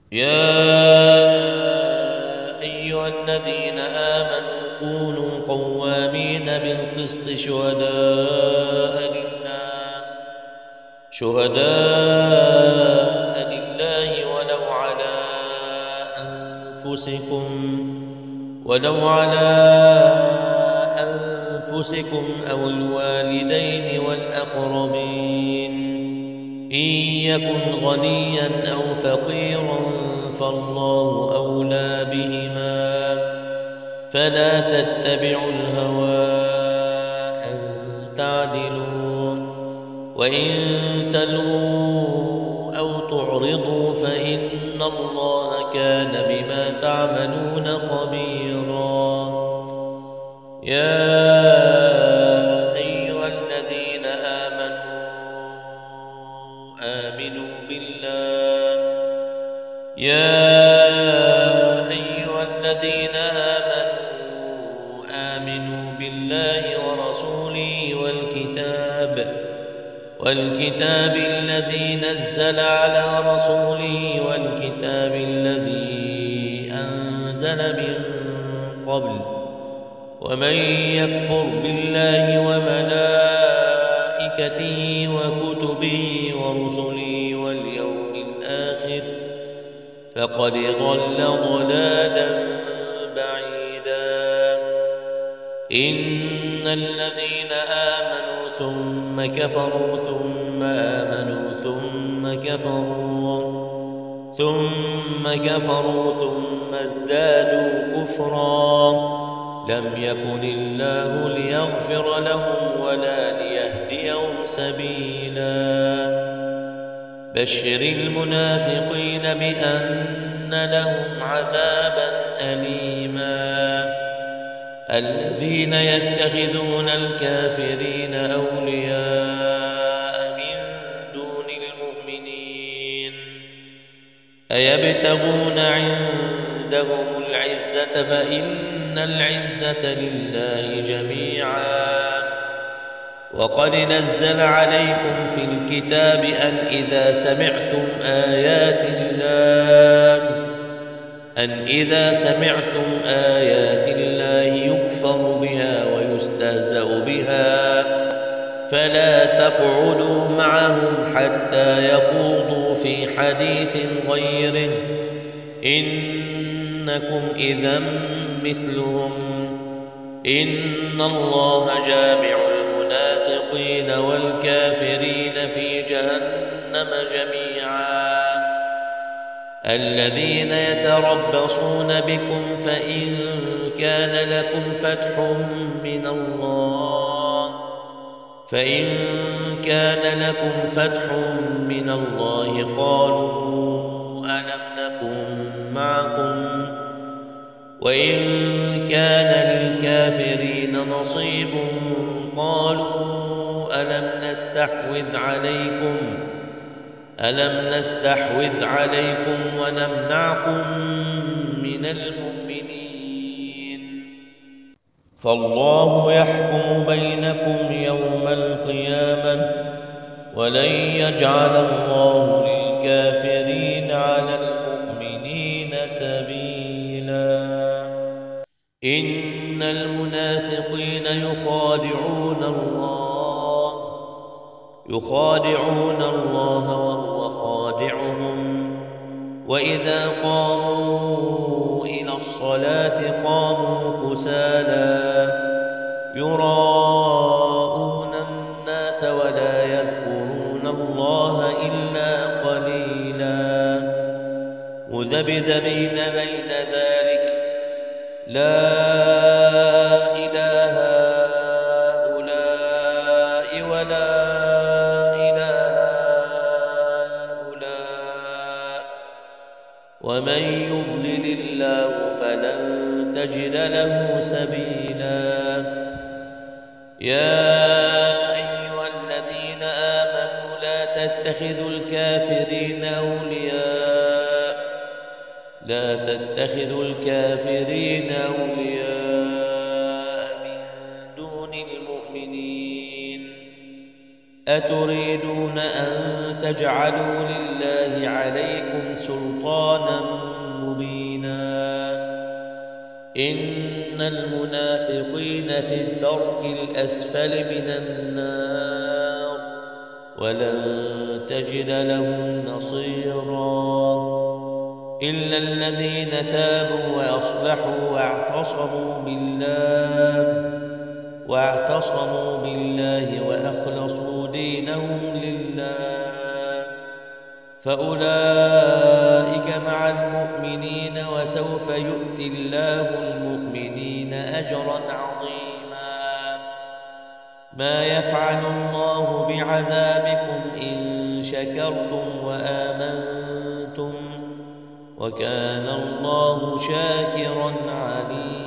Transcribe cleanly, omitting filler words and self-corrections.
يا أيها الذين آمنوا كونوا قوامين بالقسط شهداء لله ولو على أنفسكم أو الوالدين والأقربين إن يكن غنيا أو فقيرا فالله أولى بهما فلا تتبعوا الهوى أن تعدلوا وإن تلووا أو تعرضوا فإن الله كان بما تعملون خبيرا. يا أيها الذين آمنوا بالله ورسوله والكتاب الذي نزل على رسوله والكتاب الذي أنزل من قبل ومن يكفر بالله وملائكته وكتبه ورسله واليوم الآخر فقد ضل ضلالا بعيدا. إن الذين آمنوا ثم كفروا ثم آمنوا ثم كفروا ثم ازدادوا كفرا لم يكن الله ليغفر لهم ولا ليهديهم سبيلا. بشر المنافقين بأن لهم عذابا أليما. الذين يتخذون الكافرين أولياء من دون المؤمنين أيبتغون عندهم العزة فإن العزة لله جميعا. وقد نزل عليكم في الكتاب أن إذا سمعتم آيات الله يكفر بها ويستهزأ بها فلا تقعدوا معهم حتى يخوضوا في حديث غيره إنكم إذا مثلهم. إن الله جامع المنافقين والكافرين في جهنم جميعا. الذين يتربصون بكم فإن كان لكم فتح من الله قالوا ألم نكن معكم وإن كان للكافرين نصيب قالوا ألم نستحوذ عليكم ونمنعكم من المؤمنين فالله يحكم بينكم يوم القيامة ولن يجعل الله للكافرين على المؤمنين سبيلا. إن المنافقين يخادعون الله وهو خادعهم وإذا قاموا إلى الصلاة قاموا كسالى يراءون الناس ولا يذكرون الله إلا قليلا. مذبذبين بين ذلك لا إله هؤلاء ولا ومن يضلل الله فلن تجد له سبيلا. يا أيها الذين آمنوا لا تتخذوا الكافرين أولياء من دون المؤمنين أتريدون أن تجعلوا لله عليكم سلطانا مبينا إن المنافقين في الدرك الأسفل من النار ولن تجد لهم نصيرا إلا الذين تابوا وأصلحوا واعتصموا بالله وأخلصوا دينهم لله فأولئك مع المؤمنين وسوف يؤتي الله المؤمنين أجرا عظيما ما يفعل الله بعذابكم إن شكرتم وآمنتم وكان الله شاكرا عليما